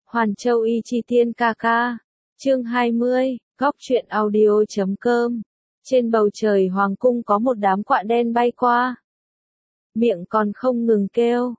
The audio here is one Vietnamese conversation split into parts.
Hoàn Châu Y Chi Tiên ca ca. Chương 20, góc truyện audio.com. Trên bầu trời hoàng cung có một đám quạ đen bay qua. Miệng còn không ngừng kêu.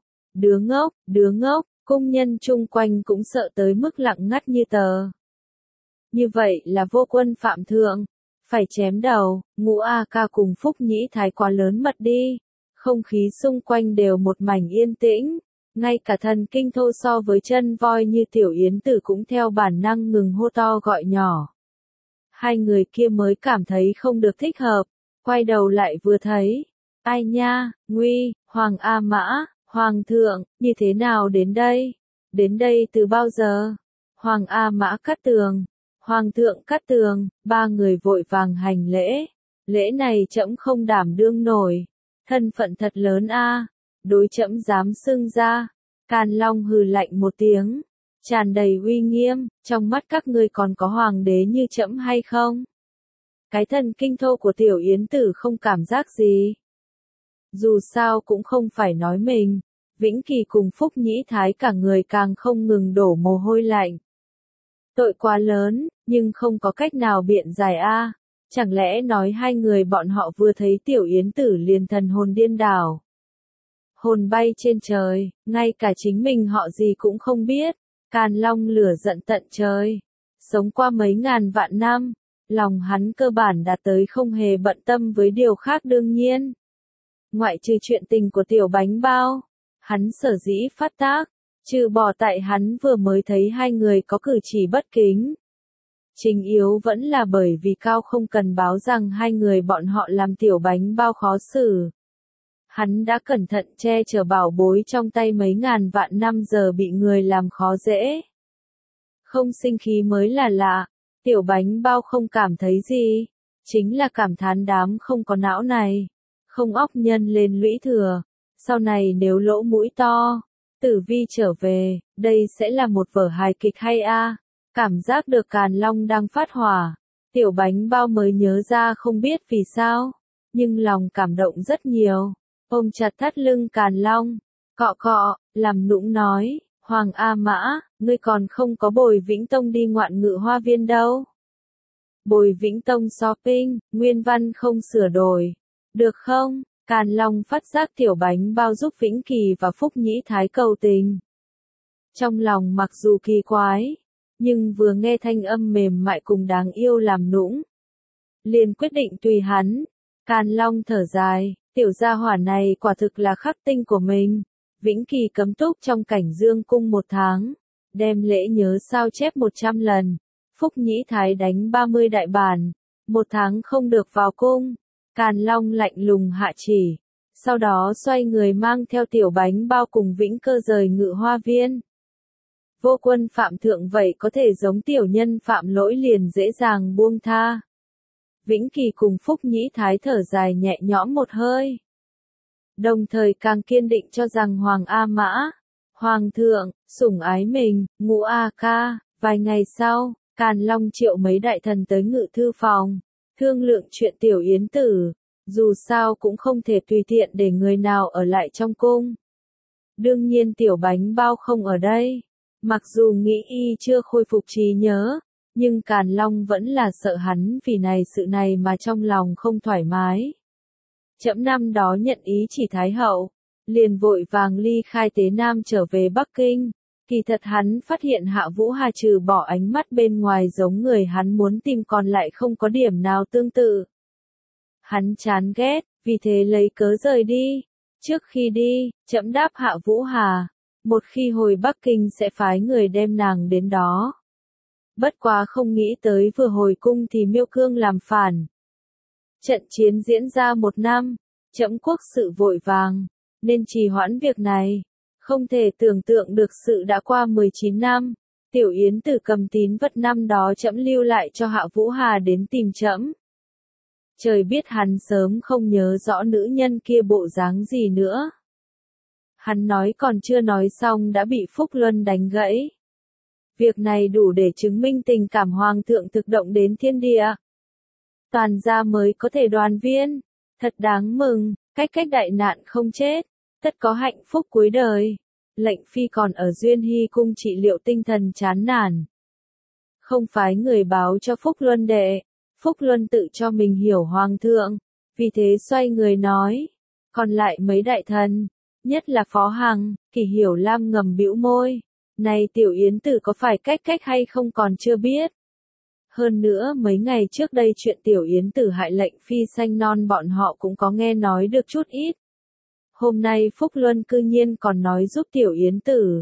Đứa ngốc, cung nhân chung quanh cũng sợ tới mức lặng ngắt như tờ. Như vậy là vô quân phạm thượng. Phải chém đầu, Ngũ A Ca cùng Phúc Nhĩ Thái quá lớn mật đi. Không khí xung quanh đều một mảnh yên tĩnh. Ngay cả thần kinh thô so với chân voi như Tiểu Yến Tử cũng theo bản năng ngừng hô to gọi nhỏ. Hai người kia mới cảm thấy không được thích hợp, quay đầu lại vừa thấy. Ai nha, nguy, Hoàng A Mã, Hoàng thượng, như thế nào đến đây? Đến đây từ bao giờ? Hoàng A Mã cắt tường, Hoàng thượng cắt tường, ba người vội vàng hành lễ. Lễ này trẫm không đảm đương nổi, thân phận thật lớn a. Đối trẫm dám xưng ra. Càn Long hừ lạnh một tiếng, tràn đầy uy nghiêm, trong mắt các ngươi còn có hoàng đế như trẫm hay không? Cái thần kinh thô của Tiểu Yến Tử không cảm giác gì. Dù sao cũng không phải nói mình, Vĩnh Kỳ cùng Phúc Nhĩ Thái cả người càng không ngừng đổ mồ hôi lạnh. Tội quá lớn, nhưng không có cách nào biện giải a. Chẳng lẽ nói hai người bọn họ vừa thấy Tiểu Yến Tử liền thần hồn điên đảo. Hồn bay trên trời, ngay cả chính mình họ gì cũng không biết. Càn Long lửa giận tận trời. Sống qua mấy ngàn vạn năm, lòng hắn cơ bản đạt tới không hề bận tâm với điều khác đương nhiên. Ngoại trừ chuyện tình của Tiểu Bánh Bao, hắn sở dĩ phát tác, trừ bỏ tại hắn vừa mới thấy hai người có cử chỉ bất kính. Chính yếu vẫn là bởi vì Cao không cần báo rằng hai người bọn họ làm Tiểu Bánh Bao khó xử. Hắn đã cẩn thận che chở bảo bối trong tay mấy ngàn vạn năm giờ bị người làm khó dễ. Không sinh khí mới là lạ, Tiểu Bánh Bao không cảm thấy gì, chính là cảm thán đám không có não này, không óc nhân lên lũy thừa, sau này nếu lỗ mũi to, Tử Vi trở về, đây sẽ là một vở hài kịch hay a. Cảm giác được Càn Long đang phát hỏa, Tiểu Bánh Bao mới nhớ ra không biết vì sao, nhưng lòng cảm động rất nhiều. Ôm chặt thắt lưng Càn Long, cọ cọ, làm nũng nói, Hoàng A Mã, ngươi còn không có Bồi Vĩnh Tông đi ngoạn ngự hoa viên đâu. Bồi Vĩnh Tông shopping, nguyên văn không sửa đổi. Được không? Càn Long phát giác Tiểu Bánh Bao giúp Vĩnh Kỳ và Phúc Nhĩ Thái cầu tình. Trong lòng mặc dù kỳ quái, nhưng vừa nghe thanh âm mềm mại cùng đáng yêu làm nũng, liền quyết định tùy hắn. Càn Long thở dài. Tiểu gia hỏa này quả thực là khắc tinh của mình. Vĩnh Kỳ cấm túc trong Cảnh Dương cung 1 tháng, đem lễ nhớ sao chép 100 lần. Phúc Nhĩ Thái đánh 30 đại bản, 1 tháng không được vào cung. Càn Long lạnh lùng hạ chỉ, sau đó xoay người mang theo Tiểu Bánh Bao cùng Vĩnh Cơ rời ngự hoa viên. Vô quân phạm thượng vậy có thể giống tiểu nhân phạm lỗi liền dễ dàng buông tha. Vĩnh Kỳ cùng Phúc Nhĩ Thái thở dài nhẹ nhõm một hơi. Đồng thời càng kiên định cho rằng Hoàng A Mã, Hoàng thượng, sủng ái mình, Ngũ A Ca. Vài ngày sau, Càn Long triệu mấy đại thần tới ngự thư phòng, thương lượng chuyện Tiểu Yến Tử, dù sao cũng không thể tùy tiện để người nào ở lại trong cung. Đương nhiên Tiểu Bánh Bao không ở đây, mặc dù nghĩ y chưa khôi phục trí nhớ. Nhưng Càn Long vẫn là sợ hắn vì này sự này mà trong lòng không thoải mái. Trẫm năm đó nhận ý chỉ Thái hậu, liền vội vàng ly khai Tế Nam trở về Bắc Kinh. Kỳ thật hắn phát hiện Hạ Vũ Hà trừ bỏ ánh mắt bên ngoài giống người hắn muốn tìm còn lại không có điểm nào tương tự. Hắn chán ghét, vì thế lấy cớ rời đi. Trước khi đi, trẫm đáp Hạ Vũ Hà, một khi hồi Bắc Kinh sẽ phái người đem nàng đến đó. Bất quá không nghĩ tới vừa hồi cung thì Miêu Cương làm phản. Trận chiến diễn ra 1 năm, trẫm quốc sự vội vàng, nên trì hoãn việc này. Không thể tưởng tượng được sự đã qua 19 năm, Tiểu Yến Tử cầm tín vật năm đó trẫm lưu lại cho Hạ Vũ Hà đến tìm trẫm. Trời biết hắn sớm không nhớ rõ nữ nhân kia bộ dáng gì nữa. Hắn nói còn chưa nói xong đã bị Phúc Luân đánh gãy. Việc này đủ để chứng minh tình cảm Hoàng thượng thực động đến thiên địa. Toàn gia mới có thể đoàn viên. Thật đáng mừng, cách đại nạn không chết. Tất có hạnh phúc cuối đời. Lệnh Phi còn ở Duyên Hy cung trị liệu tinh thần chán nản. Không phái người báo cho Phúc Luân đệ. Phúc Luân tự cho mình hiểu hoàng thượng, vì thế xoay người nói. Còn lại mấy đại thần, nhất là Phó Hằng, Kỷ Hiểu Lam ngầm bĩu môi. Này tiểu yến tử có phải cách hay không còn chưa biết. Hơn nữa mấy ngày trước đây chuyện tiểu yến tử hại Lệnh Phi sanh non bọn họ cũng có nghe nói được chút ít. Hôm nay Phúc Luân cư nhiên còn nói giúp tiểu yến tử.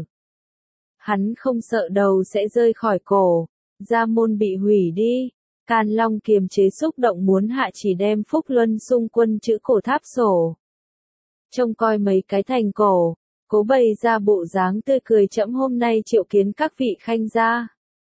Hắn không sợ đầu sẽ rơi khỏi cổ, gia môn bị hủy đi. Càn Long kiềm chế xúc động muốn hạ chỉ đem Phúc Luân xung quân chữ cổ tháp sổ. Trông coi mấy cái thành cổ, cố bày ra bộ dáng tươi cười trẫm hôm nay triệu kiến các vị khanh gia.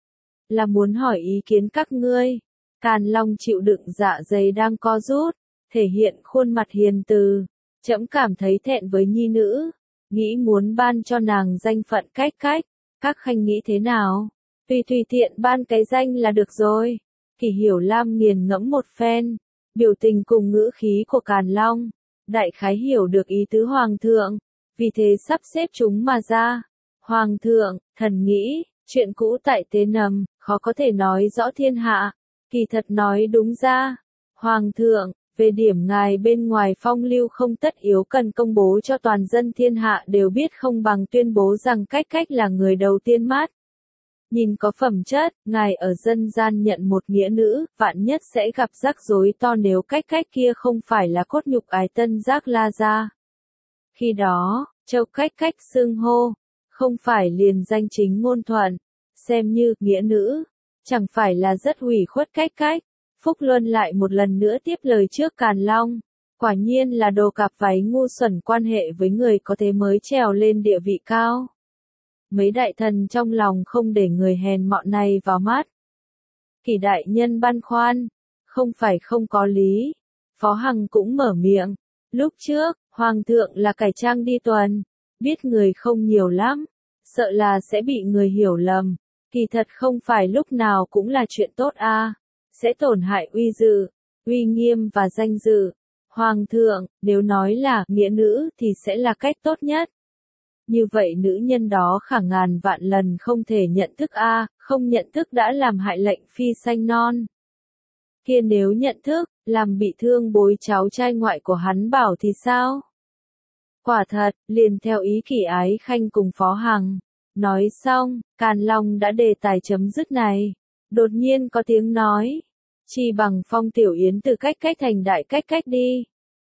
Là muốn hỏi ý kiến các ngươi. Càn Long chịu đựng dạ dày đang co rút, thể hiện khuôn mặt hiền từ. Trẫm cảm thấy thẹn với nhi nữ, nghĩ muốn ban cho nàng danh phận cách, các khanh nghĩ thế nào? Tùy tiện ban cái danh là được rồi. Kỷ Hiểu Lam nghiền ngẫm một phen, biểu tình cùng ngữ khí của Càn Long, đại khái hiểu được ý tứ hoàng thượng, vì thế sắp xếp chúng mà ra. Hoàng thượng, thần nghĩ, chuyện cũ tại Tế Nầm, khó có thể nói rõ thiên hạ, kỳ thật nói đúng ra. Hoàng thượng, về điểm ngài bên ngoài phong lưu không tất yếu cần công bố cho toàn dân thiên hạ đều biết không bằng tuyên bố rằng cách là người đầu tiên mát. Nhìn có phẩm chất, ngài ở dân gian nhận một nghĩa nữ, vạn nhất sẽ gặp rắc rối to nếu cách kia không phải là cốt nhục ái tân giác la ra. Khi đó, châu cách xưng hô, không phải liền danh chính ngôn thuận, xem như nghĩa nữ, chẳng phải là rất hủy khuất cách. Phúc Luân lại một lần nữa tiếp lời trước Càn Long, quả nhiên là đồ cặp váy ngu xuẩn quan hệ với người có thế mới trèo lên địa vị cao. Mấy đại thần trong lòng không để người hèn mọn này vào mắt. Kỷ đại nhân băn khoăn, không phải không có lý. Phó Hằng cũng mở miệng, lúc trước, hoàng thượng là cải trang đi tuần, biết người không nhiều lắm, sợ là sẽ bị người hiểu lầm, kỳ thật không phải lúc nào cũng là chuyện tốt sẽ tổn hại uy dự, uy nghiêm và danh dự. Hoàng thượng, nếu nói là nghĩa nữ thì sẽ là cách tốt nhất. Như vậy nữ nhân đó khả ngàn vạn lần không thể nhận thức không nhận thức đã làm hại Lệnh Phi sanh non. Kia nếu nhận thức, làm bị thương bối cháu trai ngoại của hắn bảo thì sao? Quả thật, liền theo ý Kỷ Ái Khanh cùng Phó Hằng. Nói xong, Càn Long đã đề tài chấm dứt này. Đột nhiên có tiếng nói. Chi bằng phong tiểu yến từ cách thành đại cách đi.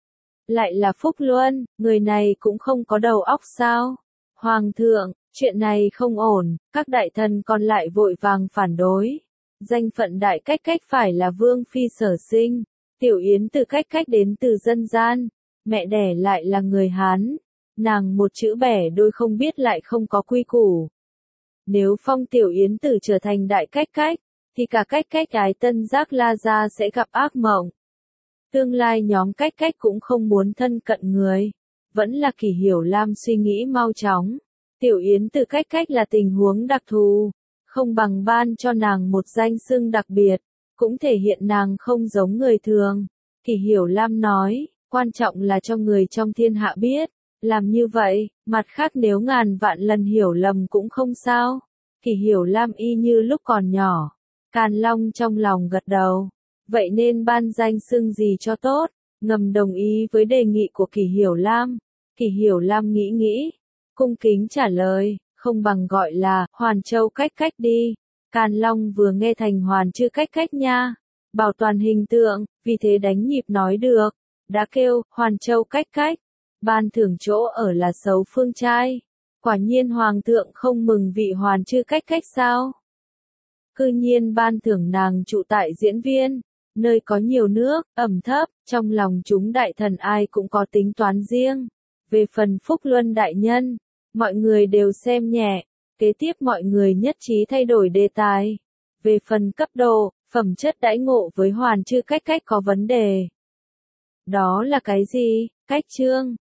Lại là Phúc Luân, người này cũng không có đầu óc sao? Hoàng thượng, chuyện này không ổn, các đại thần còn lại vội vàng phản đối. Danh phận đại cách phải là Vương Phi sở sinh, tiểu yến từ cách đến từ dân gian, mẹ đẻ lại là người Hán, nàng một chữ bẻ đôi không biết lại không có quy củ. Nếu phong tiểu yến tử trở thành đại cách, thì cả cách ái tân giác la gia sẽ gặp ác mộng. Tương lai nhóm cách cũng không muốn thân cận người. Vẫn là Kỷ Hiểu Lam suy nghĩ mau chóng. Tiểu yến từ cách là tình huống đặc thù, không bằng ban cho nàng một danh xưng đặc biệt, cũng thể hiện nàng không giống người thường. Kỷ Hiểu Lam nói, quan trọng là cho người trong thiên hạ biết, làm như vậy, mặt khác nếu ngàn vạn lần hiểu lầm cũng không sao. Kỷ Hiểu Lam y như lúc còn nhỏ. Càn Long trong lòng gật đầu. Vậy nên ban danh xưng gì cho tốt, ngầm đồng ý với đề nghị của Kỷ Hiểu Lam. Kỷ Hiểu Lam nghĩ, cung kính trả lời, không bằng gọi là Hoàn Châu cách đi. Càn Long vừa nghe thành Hoàn chữ cách nha, bảo toàn hình tượng, vì thế đánh nhịp nói được, đã kêu Hoàn Châu cách. Ban thưởng chỗ ở là xấu phương trai. Quả nhiên hoàng thượng không mừng vị Hoàn chữ cách sao? Cư nhiên ban thưởng nàng trụ tại diễn viên, nơi có nhiều nước, ẩm thấp, trong lòng chúng đại thần ai cũng có tính toán riêng. Về phần Phúc Luân đại nhân, mọi người đều xem nhẹ, kế tiếp mọi người nhất trí thay đổi đề tài. Về phần cấp độ, phẩm chất đãi ngộ với Hoàn chữ cách có vấn đề. Đó là cái gì? Cách chương